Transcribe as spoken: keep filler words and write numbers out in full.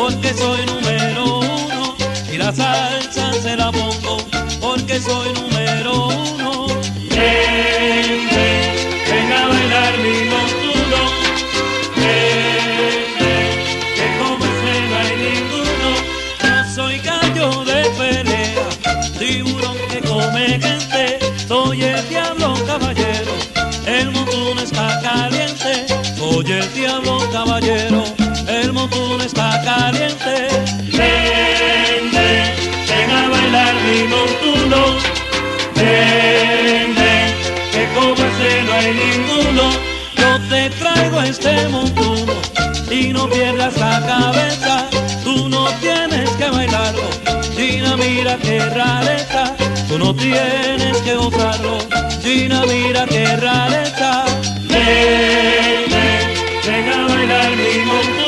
porque soy número uno. Y la salsa se la pongo porque soy número uno. Ven, ven, ven a bailar mi montuno. Ven, ven, que como ese no hay ninguno. Yo soy gallo de pelea, tiburón que come gente. Soy el diablo caballero, el montuno está caliente. Soy el diablo caballero, el montuno está caliente. Ven, ven, ven a bailar mi montuno. Ven, ven, que como ese no hay ninguno. Yo te traigo este montuno y no pierdas la cabeza. Tú no tienes que bailarlo, Gina, mira que rareza. Tú no tienes que gozarlo, Gina, mira que rareza. Ven, ven, ven a bailar mi montuno.